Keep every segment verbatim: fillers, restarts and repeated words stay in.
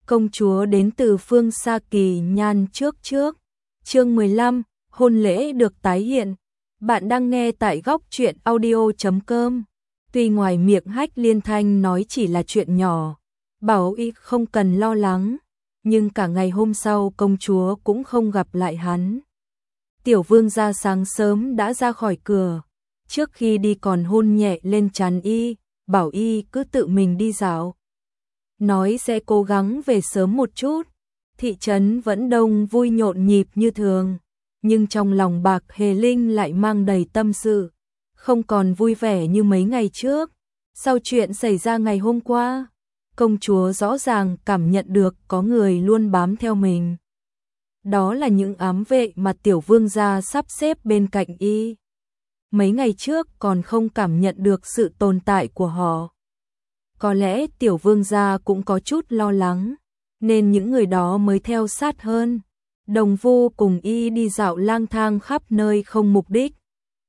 công chúa đến từ phương xa kỳ nhan trước trước. Chương mười lăm, hôn lễ được tái hiện. Bạn đang nghe tại góc truyện audio chấm com. Tuy ngoài miệng Hách Liên Thanh nói chỉ là chuyện nhỏ, bảo y không cần lo lắng, nhưng cả ngày hôm sau công chúa cũng không gặp lại hắn. Tiểu vương gia sáng sớm đã ra khỏi cửa, trước khi đi còn hôn nhẹ lên trán y, bảo y cứ tự mình đi dạo. Nói sẽ cố gắng về sớm một chút. Thị trấn vẫn đông vui nhộn nhịp như thường, nhưng trong lòng Bạc Hề Linh lại mang đầy tâm sự, không còn vui vẻ như mấy ngày trước. Sau chuyện xảy ra ngày hôm qua, công chúa rõ ràng cảm nhận được có người luôn bám theo mình. Đó là những ám vệ mà tiểu vương gia sắp xếp bên cạnh y. Mấy ngày trước còn không cảm nhận được sự tồn tại của họ. Có lẽ tiểu vương gia cũng có chút lo lắng, nên những người đó mới theo sát hơn. Đồng Vu cùng y đi dạo lang thang khắp nơi không mục đích.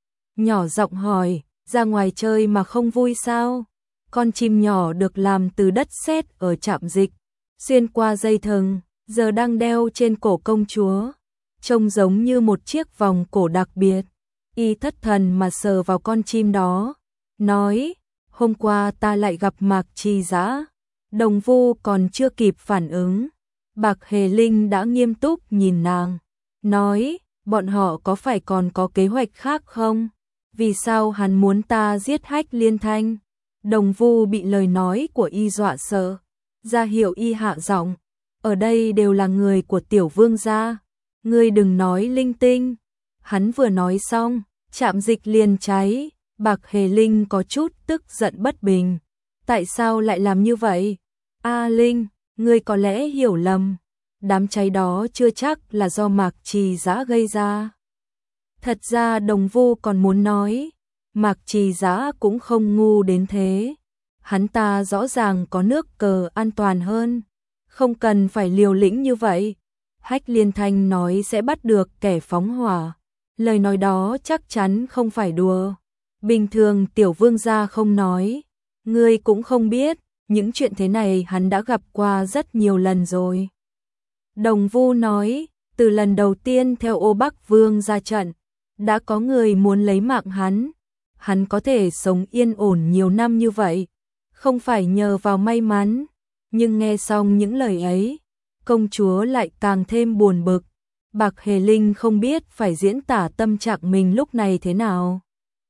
Nhỏ giọng hỏi, ra ngoài chơi mà không vui sao? Con chim nhỏ được làm từ đất sét ở trạm dịch, xuyên qua dây thừng, giờ đang đeo trên cổ công chúa, trông giống như một chiếc vòng cổ đặc biệt. Y thất thần mà sờ vào con chim đó, nói, hôm qua ta lại gặp Mạc Trì Dã. Đồng Vu còn chưa kịp phản ứng, Bạc Hề Linh đã nghiêm túc nhìn nàng, nói, bọn họ có phải còn có kế hoạch khác không? Vì sao hắn muốn ta giết Hách Liên Thanh? Đồng Vu bị lời nói của y dọa sợ, ra hiệu y hạ giọng, ở đây đều là người của tiểu vương gia, ngươi đừng nói linh tinh. Hắn vừa nói xong, trạm dịch liền cháy. Bạc Hề Linh có chút tức giận bất bình, tại sao lại làm như vậy? A Linh, ngươi có lẽ hiểu lầm, đám cháy đó chưa chắc là do Mạc Trì Dã gây ra. Thật ra Đồng Vu còn muốn nói, Mạc Trì Dã cũng không ngu đến thế, hắn ta rõ ràng có nước cờ an toàn hơn, không cần phải liều lĩnh như vậy. Hách Liên Thanh nói sẽ bắt được kẻ phóng hỏa, lời nói đó chắc chắn không phải đùa. Bình thường tiểu vương gia không nói, ngươi cũng không biết, những chuyện thế này hắn đã gặp qua rất nhiều lần rồi. Đồng Vu nói, từ lần đầu tiên theo Ô Bắc Vương ra trận, đã có người muốn lấy mạng hắn. Hắn có thể sống yên ổn nhiều năm như vậy, không phải nhờ vào may mắn. Nhưng nghe xong những lời ấy, công chúa lại càng thêm buồn bực. Bạc Hề Linh không biết phải diễn tả tâm trạng mình lúc này thế nào.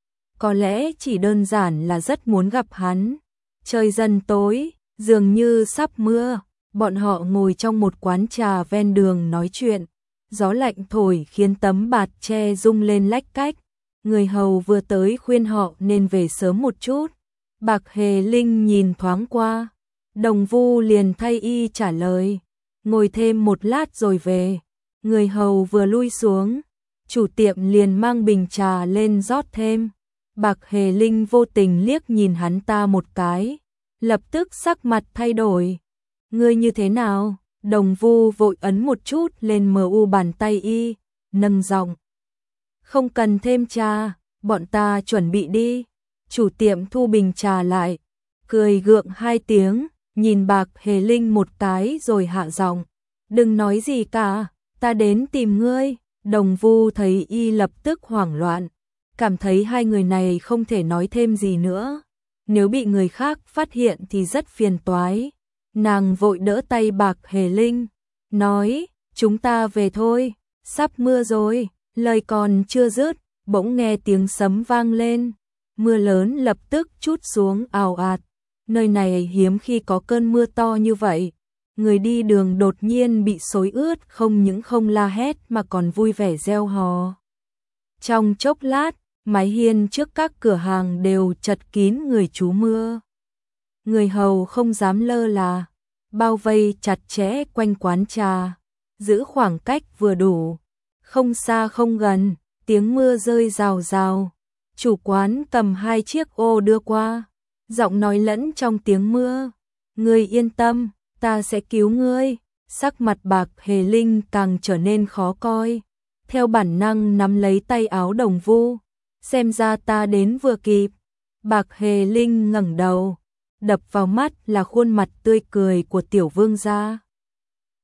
Có lẽ chỉ đơn giản là rất muốn gặp hắn. Trời dần tối, dường như sắp mưa, bọn họ ngồi trong một quán trà ven đường nói chuyện. Gió lạnh thổi khiến tấm bạt tre rung lên lách cách. Người hầu vừa tới khuyên họ nên về sớm một chút. Bạc Hề Linh nhìn thoáng qua, Đồng Vu liền thay y trả lời, ngồi thêm một lát rồi về. Người hầu vừa lui xuống, chủ tiệm liền mang bình trà lên rót thêm. Bạc Hề Linh vô tình liếc nhìn hắn ta một cái, lập tức sắc mặt thay đổi. Ngươi như thế nào? Đồng Vu vội ấn một chút lên mờ u bàn tay y, nâng giọng. Không cần thêm trà, bọn ta chuẩn bị đi. Chủ tiệm thu bình trà lại, cười gượng hai tiếng, nhìn Bạc Hề Linh một cái rồi hạ giọng. Đừng nói gì cả, ta đến tìm ngươi. Đồng Vu thấy y lập tức hoảng loạn, cảm thấy hai người này không thể nói thêm gì nữa. Nếu bị người khác phát hiện thì rất phiền toái. Nàng vội đỡ tay Bạc Hề Linh, nói, chúng ta về thôi, sắp mưa rồi. Lời còn chưa dứt, bỗng nghe tiếng sấm vang lên. Mưa lớn lập tức trút xuống ào ạt. Nơi này hiếm khi có cơn mưa to như vậy. Người đi đường đột nhiên bị xối ướt, không những không la hét mà còn vui vẻ reo hò. Trong chốc lát, mái hiên trước các cửa hàng đều chật kín người trú mưa. Người hầu không dám lơ là, bao vây chặt chẽ quanh quán trà, giữ khoảng cách vừa đủ, không xa không gần. Tiếng mưa rơi rào rào, chủ quán cầm hai chiếc ô đưa qua, giọng nói lẫn trong tiếng mưa, ngươi yên tâm, ta sẽ cứu ngươi. Sắc mặt Bạc Hề Linh càng trở nên khó coi, theo bản năng nắm lấy tay áo Đồng Vu, xem ra ta đến vừa kịp. Bạc Hề Linh ngẩng đầu, đập vào mắt là khuôn mặt tươi cười của tiểu vương gia.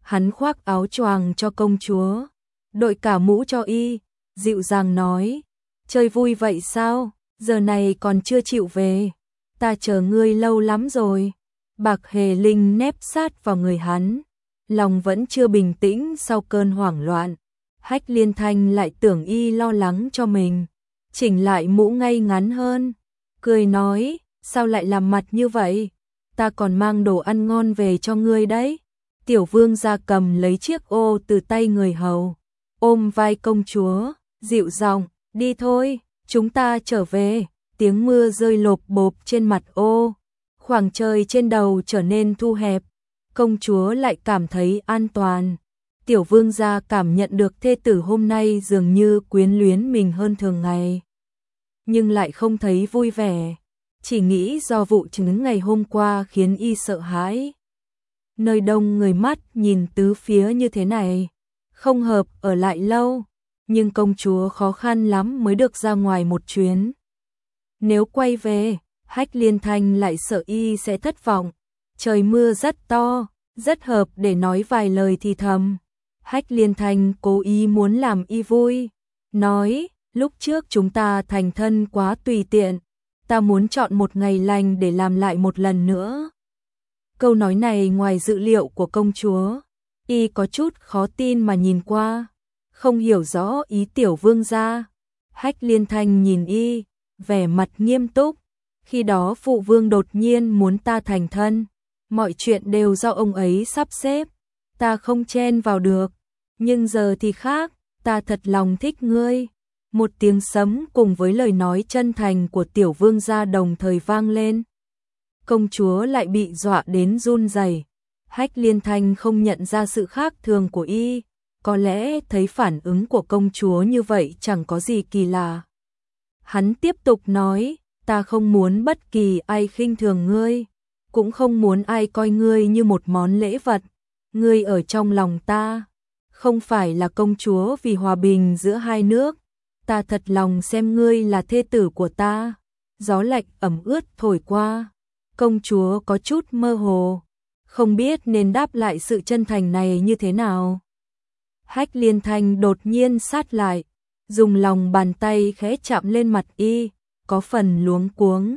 hắn khoác áo choàng cho công chúa, đội cả mũ cho y, dịu dàng nói, chơi vui vậy sao, giờ này còn chưa chịu về, ta chờ ngươi lâu lắm rồi. Bạc Hề Linh nép sát vào người hắn, lòng vẫn chưa bình tĩnh sau cơn hoảng loạn. Hách Liên Thanh lại tưởng y lo lắng cho mình, chỉnh lại mũ ngay ngắn hơn, cười nói, sao lại làm mặt như vậy, ta còn mang đồ ăn ngon về cho ngươi đấy. Tiểu vương gia cầm lấy chiếc ô từ tay người hầu, ôm vai công chúa, dịu giọng, đi thôi, chúng ta trở về. Tiếng mưa rơi lộp bộp trên mặt ô, khoảng trời trên đầu trở nên thu hẹp, công chúa lại cảm thấy an toàn. Tiểu vương gia cảm nhận được thê tử hôm nay dường như quyến luyến mình hơn thường ngày, nhưng lại không thấy vui vẻ, chỉ nghĩ do vụ chứng ngày hôm qua khiến y sợ hãi. Nơi đông người mắt nhìn tứ phía như thế này, không hợp ở lại lâu, nhưng công chúa khó khăn lắm mới được ra ngoài một chuyến. Nếu quay về, Hách Liên Thanh lại sợ y sẽ thất vọng. Trời mưa rất to, rất hợp để nói vài lời thì thầm. Hách Liên Thanh cố ý muốn làm y vui, nói, lúc trước chúng ta thành thân quá tùy tiện, ta muốn chọn một ngày lành để làm lại một lần nữa. Câu nói này ngoài dự liệu của công chúa, y có chút khó tin mà nhìn qua, không hiểu rõ ý tiểu vương gia. Hách Liên Thanh nhìn y, vẻ mặt nghiêm túc, khi đó phụ vương đột nhiên muốn ta thành thân, mọi chuyện đều do ông ấy sắp xếp, ta không chen vào được, nhưng giờ thì khác, ta thật lòng thích ngươi. Một tiếng sấm cùng với lời nói chân thành của tiểu vương gia đồng thời vang lên. Công chúa lại bị dọa đến run rẩy. Hách Liên Thanh không nhận ra sự khác thường của y, có lẽ thấy phản ứng của công chúa như vậy chẳng có gì kỳ lạ. Hắn tiếp tục nói, ta không muốn bất kỳ ai khinh thường ngươi, cũng không muốn ai coi ngươi như một món lễ vật. Ngươi ở trong lòng ta, không phải là công chúa vì hòa bình giữa hai nước, ta thật lòng xem ngươi là thê tử của ta. Gió lạnh ẩm ướt thổi qua, công chúa có chút mơ hồ, không biết nên đáp lại sự chân thành này như thế nào. Hách Liên Thanh đột nhiên sát lại, dùng lòng bàn tay khẽ chạm lên mặt y, có phần luống cuống.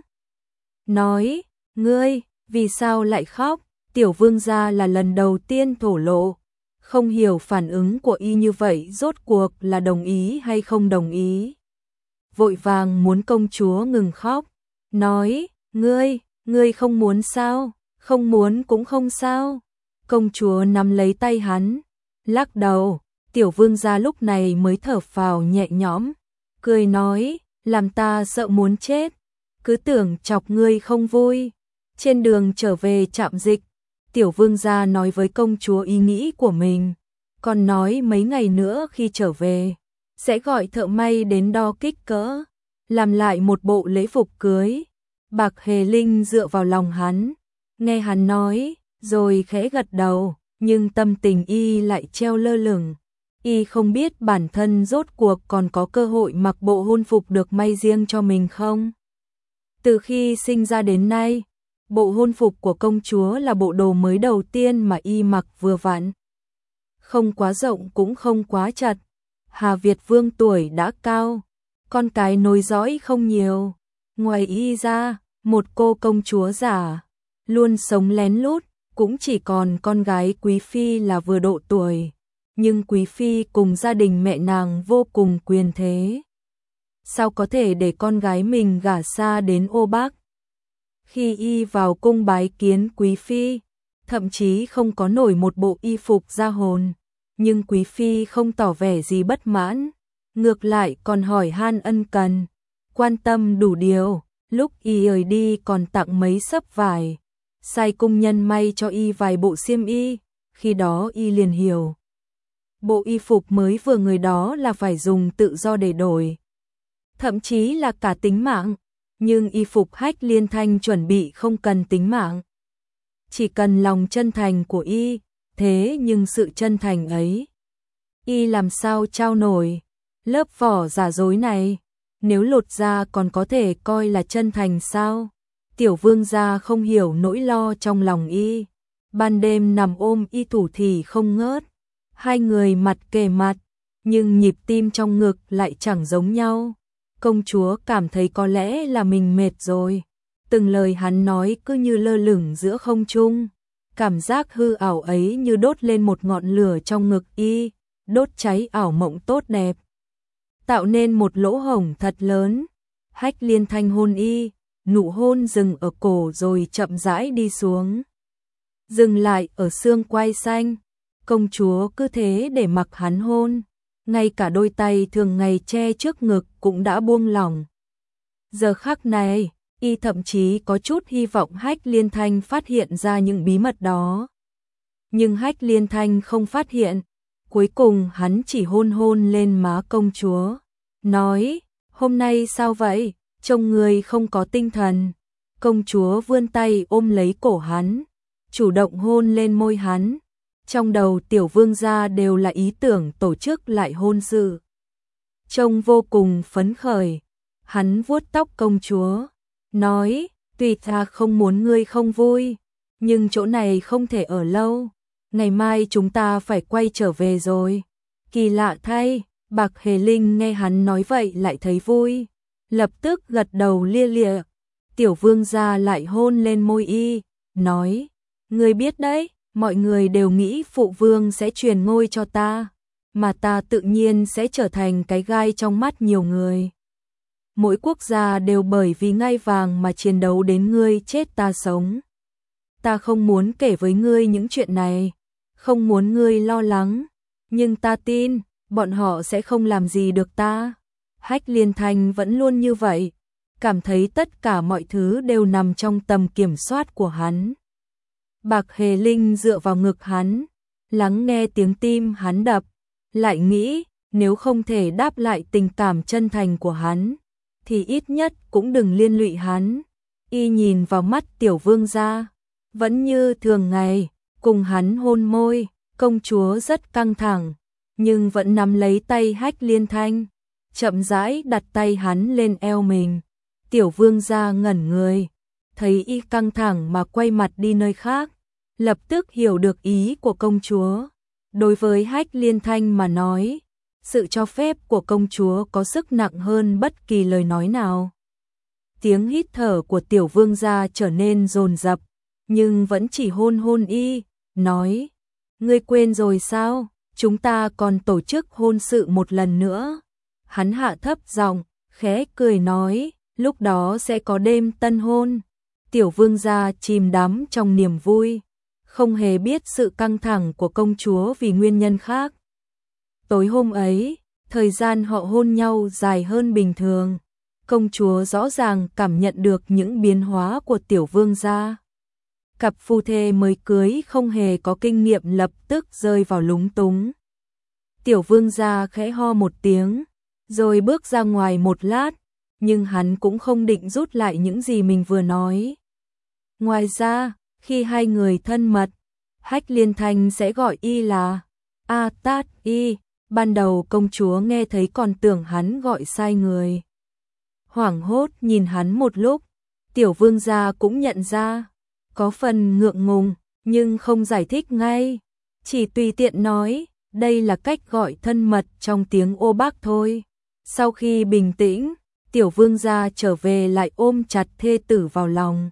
Nói, ngươi, vì sao lại khóc? Tiểu vương gia là lần đầu tiên thổ lộ, không hiểu phản ứng của y như vậy rốt cuộc là đồng ý hay không đồng ý. Vội vàng muốn công chúa ngừng khóc, nói, ngươi, ngươi không muốn sao? Không muốn cũng không sao. Công chúa nắm lấy tay hắn, lắc đầu. Tiểu vương gia lúc này mới thở phào nhẹ nhõm, cười nói, làm ta sợ muốn chết, cứ tưởng chọc ngươi không vui. Trên đường trở về trạm dịch, tiểu vương gia nói với công chúa ý nghĩ của mình, còn nói mấy ngày nữa khi trở về, sẽ gọi thợ may đến đo kích cỡ, làm lại một bộ lễ phục cưới. Bạc Hề Linh dựa vào lòng hắn, nghe hắn nói, rồi khẽ gật đầu, nhưng tâm tình y lại treo lơ lửng. Y không biết bản thân rốt cuộc còn có cơ hội mặc bộ hôn phục được may riêng cho mình không. Từ khi sinh ra đến nay, bộ hôn phục của công chúa là bộ đồ mới đầu tiên mà y mặc vừa vặn. Không quá rộng cũng không quá chật. Hà Việt Vương tuổi đã cao, con cái nối dõi không nhiều. Ngoài y ra, một cô công chúa giả, luôn sống lén lút, cũng chỉ còn con gái quý phi là vừa độ tuổi. Nhưng quý phi cùng gia đình mẹ nàng vô cùng quyền thế. Sao có thể để con gái mình gả xa đến ô Bắc? Khi y vào cung bái kiến quý phi, thậm chí không có nổi một bộ y phục ra hồn, nhưng quý phi không tỏ vẻ gì bất mãn, ngược lại còn hỏi han ân cần, quan tâm đủ điều. Lúc y rời đi còn tặng mấy xấp vải, sai cung nhân may cho y vài bộ xiêm y, khi đó y liền hiểu. Bộ y phục mới vừa người đó là phải dùng tự do để đổi, thậm chí là cả tính mạng, nhưng y phục Hách Liên Thanh chuẩn bị không cần tính mạng, chỉ cần lòng chân thành của y. Thế nhưng sự chân thành ấy, y làm sao trao nổi? Lớp vỏ giả dối này, nếu lột ra còn có thể coi là chân thành sao? Tiểu vương gia không hiểu nỗi lo trong lòng y, ban đêm nằm ôm y thủ thì không ngớt. Hai người mặt kề mặt, nhưng nhịp tim trong ngực lại chẳng giống nhau. Công chúa cảm thấy có lẽ là mình mệt rồi. Từng lời hắn nói cứ như lơ lửng giữa không trung. Cảm giác hư ảo ấy như đốt lên một ngọn lửa trong ngực y, đốt cháy ảo mộng tốt đẹp, tạo nên một lỗ hổng thật lớn. Hách Liên Thanh hôn y, nụ hôn dừng ở cổ rồi chậm rãi đi xuống, dừng lại ở xương quai xanh. Công chúa cứ thế để mặc hắn hôn, ngay cả đôi tay thường ngày che trước ngực cũng đã buông lỏng. Giờ khắc này, y thậm chí có chút hy vọng Hách Liên Thanh phát hiện ra những bí mật đó. Nhưng Hách Liên Thanh không phát hiện. Cuối cùng hắn chỉ hôn hôn lên má công chúa, nói, hôm nay sao vậy, trông người không có tinh thần. Công chúa vươn tay ôm lấy cổ hắn, chủ động hôn lên môi hắn. Trong đầu tiểu vương gia đều là ý tưởng tổ chức lại hôn sự. Trông vô cùng phấn khởi, hắn vuốt tóc công chúa, nói, tuy ta không muốn ngươi không vui, nhưng chỗ này không thể ở lâu. Ngày mai chúng ta phải quay trở về rồi. Kỳ lạ thay, Bạc Hề Linh nghe hắn nói vậy lại thấy vui, lập tức gật đầu lia lịa. Tiểu vương gia lại hôn lên môi y, nói, ngươi biết đấy, mọi người đều nghĩ phụ vương sẽ truyền ngôi cho ta, mà ta tự nhiên sẽ trở thành cái gai trong mắt nhiều người. Mỗi quốc gia đều bởi vì ngai vàng mà chiến đấu đến ngươi chết ta sống. Ta không muốn kể với ngươi những chuyện này, không muốn ngươi lo lắng, nhưng ta tin, bọn họ sẽ không làm gì được ta. Hách Liên Thanh vẫn luôn như vậy, cảm thấy tất cả mọi thứ đều nằm trong tầm kiểm soát của hắn. Bạc Hề Linh dựa vào ngực hắn, lắng nghe tiếng tim hắn đập, lại nghĩ, nếu không thể đáp lại tình cảm chân thành của hắn, thì ít nhất cũng đừng liên lụy hắn. Y nhìn vào mắt tiểu vương gia, vẫn như thường ngày, cùng hắn hôn môi. Công chúa rất căng thẳng, nhưng vẫn nắm lấy tay Hách Liên Thanh, chậm rãi đặt tay hắn lên eo mình. Tiểu vương gia ngẩn người, thấy y căng thẳng mà quay mặt đi nơi khác, lập tức hiểu được ý của công chúa. Đối với Hách Liên Thanh mà nói, sự cho phép của công chúa có sức nặng hơn bất kỳ lời nói nào. Tiếng hít thở của tiểu vương gia trở nên dồn dập, nhưng vẫn chỉ hôn hôn y, nói, ngươi quên rồi sao, chúng ta còn tổ chức hôn sự một lần nữa. Hắn hạ thấp giọng, khẽ cười nói, lúc đó sẽ có đêm tân hôn. Tiểu vương gia chìm đắm trong niềm vui, không hề biết sự căng thẳng của công chúa vì nguyên nhân khác. Tối hôm ấy, thời gian họ hôn nhau dài hơn bình thường. Công chúa rõ ràng cảm nhận được những biến hóa của tiểu vương gia. Cặp phu thê mới cưới không hề có kinh nghiệm lập tức rơi vào lúng túng. Tiểu vương gia khẽ ho một tiếng, rồi bước ra ngoài một lát, nhưng hắn cũng không định rút lại những gì mình vừa nói. Ngoài ra, khi hai người thân mật, Hách Liên Thanh sẽ gọi y là A Tát Y. Ban đầu công chúa nghe thấy còn tưởng hắn gọi sai người. Hoảng hốt nhìn hắn một lúc, tiểu vương gia cũng nhận ra, có phần ngượng ngùng, nhưng không giải thích ngay, chỉ tùy tiện nói, đây là cách gọi thân mật trong tiếng ô bác thôi. Sau khi bình tĩnh, tiểu vương gia trở về lại ôm chặt thê tử vào lòng.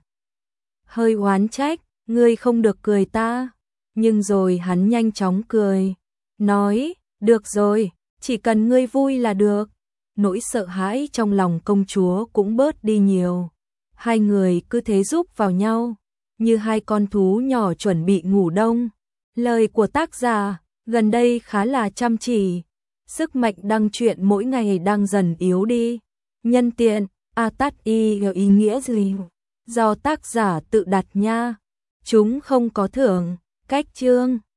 Hơi oán trách, ngươi không được cười ta, nhưng rồi hắn nhanh chóng cười, nói, được rồi, chỉ cần ngươi vui là được. Nỗi sợ hãi trong lòng công chúa cũng bớt đi nhiều. Hai người cứ thế giúp vào nhau, như hai con thú nhỏ chuẩn bị ngủ đông. Lời của tác giả gần đây khá là chăm chỉ. Sức mạnh đăng truyện mỗi ngày đang dần yếu đi. Nhân tiện, A Tát Y có ý nghĩa gì? Do tác giả tự đặt nha. Chúng không có thưởng, cách chương.